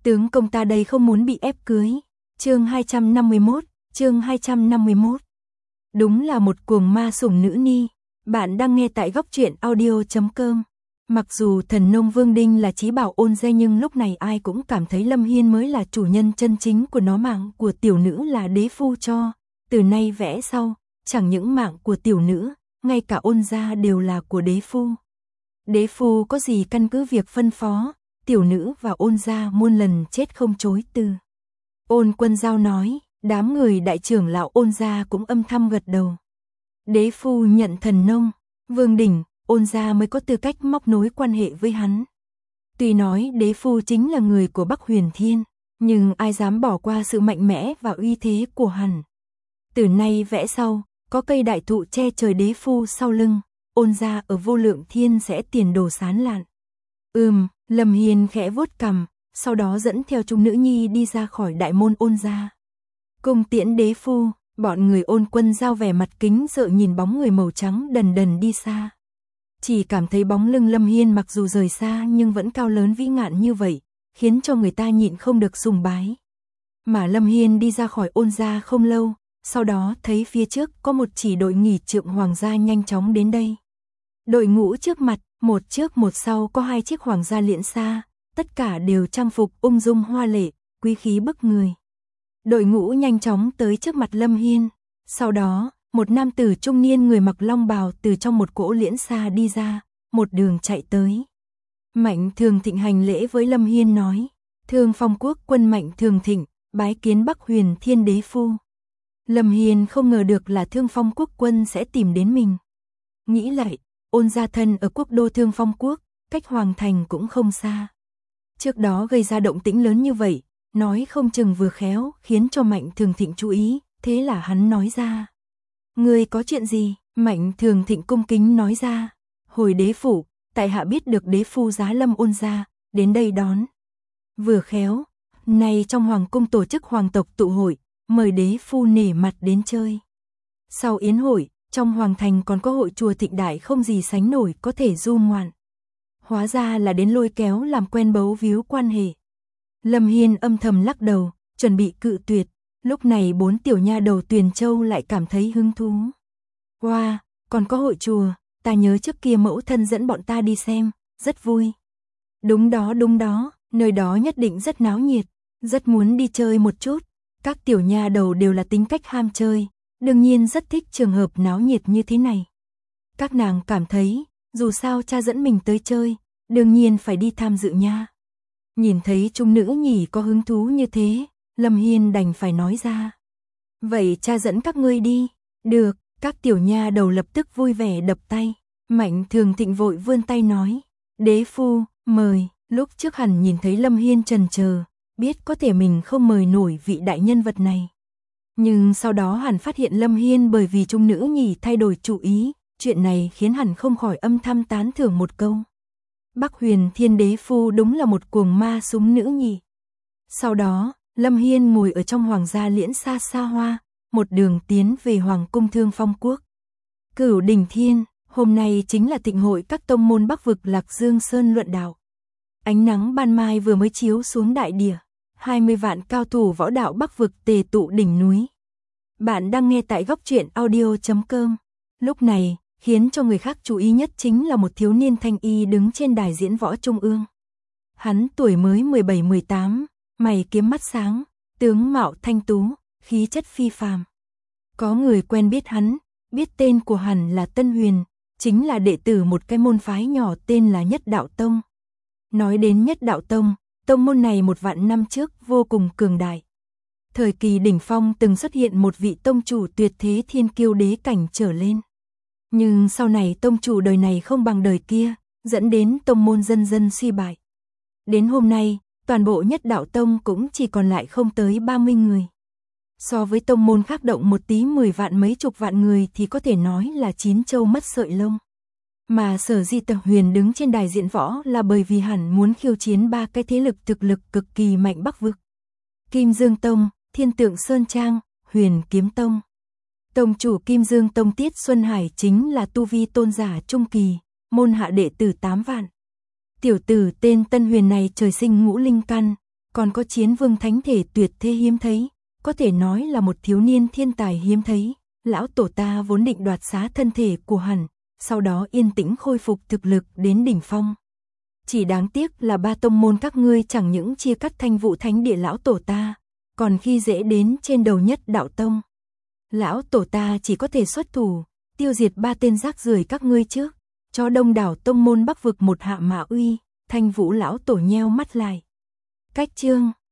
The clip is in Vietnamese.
Tướng công ta đây không muốn bị ép cưới. Chương 251. Đúng là một cuồng ma sủng nữ ni. Bạn đang nghe tại góc truyện audio.com. Mặc dù thần nông Vương Đinh là chí bảo Ôn Gia, nhưng lúc này ai cũng cảm thấy Lâm Hiên mới là chủ nhân chân chính của nó. Mạng của tiểu nữ là đế phu cho, từ nay vẽ sau, chẳng những mạng của tiểu nữ, ngay cả Ôn Gia đều là của đế phu. Đế phu có gì căn cứ việc phân phó, tiểu nữ và Ôn Gia muôn lần chết không chối từ. Ôn Quân Giao nói, đám người đại trưởng lão Ôn Gia cũng âm thầm gật đầu. Đế phu nhận thần nông Vương Đỉnh, Ôn Gia mới có tư cách móc nối quan hệ với hắn. Tuy nói đế phu chính là người của Bắc Huyền Thiên, nhưng ai dám bỏ qua sự mạnh mẽ và uy thế của hắn. Từ nay vẽ sau, có cây đại thụ che trời đế phu sau lưng, Ôn Gia ở Vô Lượng Thiên sẽ tiền đồ sán lạn. Lâm Hiên khẽ vuốt cằm, sau đó dẫn theo chúng nữ nhi đi ra khỏi đại môn Ôn Gia. Cung tiễn đế phu, bọn người Ôn Quân Giao vẻ mặt kính sợ nhìn bóng người màu trắng đần đần đi xa. Chỉ cảm thấy bóng lưng Lâm Hiên mặc dù rời xa nhưng vẫn cao lớn vĩ ngạn như vậy, khiến cho người ta nhịn không được sùng bái. Mà Lâm Hiên đi ra khỏi Ôn Gia không lâu, sau đó thấy phía trước có một chỉ đội nghỉ trượng hoàng gia nhanh chóng đến đây. Đội ngũ trước mặt, một trước một sau có hai chiếc hoàng gia liễn xa, tất cả đều trang phục ung dung hoa lệ, quý khí bức người. Đội ngũ nhanh chóng tới trước mặt Lâm Hiên, sau đó, một nam tử trung niên người mặc long bào từ trong một cỗ liễn xa đi ra, một đường chạy tới. Mạnh Thường Thịnh hành lễ với Lâm Hiên nói, Thương Phong Quốc quân Mạnh Thường Thịnh, bái kiến Bắc Huyền Thiên đế phu. Lâm Hiên không ngờ được là Thương Phong Quốc quân sẽ tìm đến mình. Nghĩ lại, Ôn Gia thân ở quốc đô Thương Phong Quốc, cách Hoàng Thành cũng không xa. Trước đó gây ra động tĩnh lớn như vậy, nói không chừng vừa khéo khiến cho Mạnh Thường Thịnh chú ý, thế là hắn nói ra. Ngươi có chuyện gì? Mạnh Thường Thịnh cung kính nói ra. Hồi đế phủ, tại hạ biết được đế phu giá lâm Ôn Gia, đến đây đón. Vừa khéo, nay trong hoàng cung tổ chức hoàng tộc tụ hội, mời đế phu nể mặt đến chơi. Sau yến hội, trong hoàng thành còn có hội chùa Thịnh Đại không gì sánh nổi có thể du ngoạn. Hóa ra là đến lôi kéo làm quen bấu víu quan hệ. Lâm Hiên âm thầm lắc đầu, chuẩn bị cự tuyệt. Lúc này bốn tiểu nha đầu Tuyền Châu lại cảm thấy hứng thú. Wow, còn có hội chùa, ta nhớ trước kia mẫu thân dẫn bọn ta đi xem, rất vui. Đúng đó, nơi đó nhất định rất náo nhiệt, rất muốn đi chơi một chút. Các tiểu nha đầu đều là tính cách ham chơi, đương nhiên rất thích trường hợp náo nhiệt như thế này. Các nàng cảm thấy, dù sao cha dẫn mình tới chơi, đương nhiên phải đi tham dự nha. Nhìn thấy chúng nữ nhỉ có hứng thú như thế, Lâm Hiên đành phải nói ra. Vậy cha dẫn các ngươi đi. Được, các tiểu nha đầu lập tức vui vẻ đập tay. Mạnh Thường Thịnh vội vươn tay nói. Đế phu, mời. Lúc trước hẳn nhìn thấy Lâm Hiên chần chờ, biết có thể mình không mời nổi vị đại nhân vật này. Nhưng sau đó hẳn phát hiện Lâm Hiên bởi vì chúng nữ nhỉ thay đổi chủ ý, chuyện này khiến hẳn không khỏi âm thầm tán thưởng một câu. Bắc Huyền Thiên đế phu đúng là một cuồng ma súng nữ nhỉ. Sau đó, Lâm Hiên ngồi ở trong hoàng gia liễn xa xa hoa, một đường tiến về Hoàng cung Thương Phong Quốc. Cửu Đỉnh Thiên, hôm nay chính là thịnh hội các tông môn Bắc vực Lạc Dương Sơn luận đạo. Ánh nắng ban mai vừa mới chiếu xuống đại địa, 20 vạn cao thủ võ đạo Bắc vực tề tụ đỉnh núi. Bạn đang nghe tại góc truyện audio.com. Lúc này, khiến cho người khác chú ý nhất chính là một thiếu niên thanh y đứng trên đài diễn võ trung ương. Hắn tuổi mới 17-18, mày kiếm mắt sáng, tướng mạo thanh tú, khí chất phi phàm. Có người quen biết hắn, biết tên của hắn là Tân Huyền, chính là đệ tử một cái môn phái nhỏ tên là Nhất Đạo Tông. Nói đến Nhất Đạo Tông, tông môn này 1.000 năm trước vô cùng cường đại. Thời kỳ đỉnh phong từng xuất hiện một vị tông chủ tuyệt thế thiên kiêu đế cảnh trở lên. Nhưng sau này tông chủ đời này không bằng đời kia, dẫn đến tông môn dần dần suy bại. Đến hôm nay, toàn bộ Nhất Đạo Tông cũng chỉ còn lại không tới 30 người. So với tông môn khác động một tí 10 vạn mấy chục vạn người thì có thể nói là chín châu mất sợi lông. Mà sở dĩ Tân Huyền đứng trên đài diễn võ là bởi vì hẳn muốn khiêu chiến ba cái thế lực thực lực cực kỳ mạnh Bắc vực. Kim Dương Tông, Thiên Tượng Sơn Trang, Huyền Kiếm Tông. Tông chủ Kim Dương Tông Tiết Xuân Hải chính là tu vi tôn giả trung kỳ, môn hạ đệ tử 8 vạn. Tiểu tử tên Tân Huyền này trời sinh ngũ linh căn, còn có chiến vương thánh thể tuyệt thế hiếm thấy, có thể nói là một thiếu niên thiên tài hiếm thấy. Lão tổ ta vốn định đoạt xá thân thể của hắn, sau đó yên tĩnh khôi phục thực lực đến đỉnh phong. Chỉ đáng tiếc là ba tông môn các ngươi chẳng những chia cắt Thanh Vũ Thánh Địa lão tổ ta, còn khi dễ đến trên đầu Nhất Đạo Tông. Lão tổ ta chỉ có thể xuất thủ, tiêu diệt ba tên rác rưởi các ngươi trước, cho đông đảo tông môn Bắc vực một hạ mã uy. Thanh Vũ lão tổ nheo mắt lại. Cách chương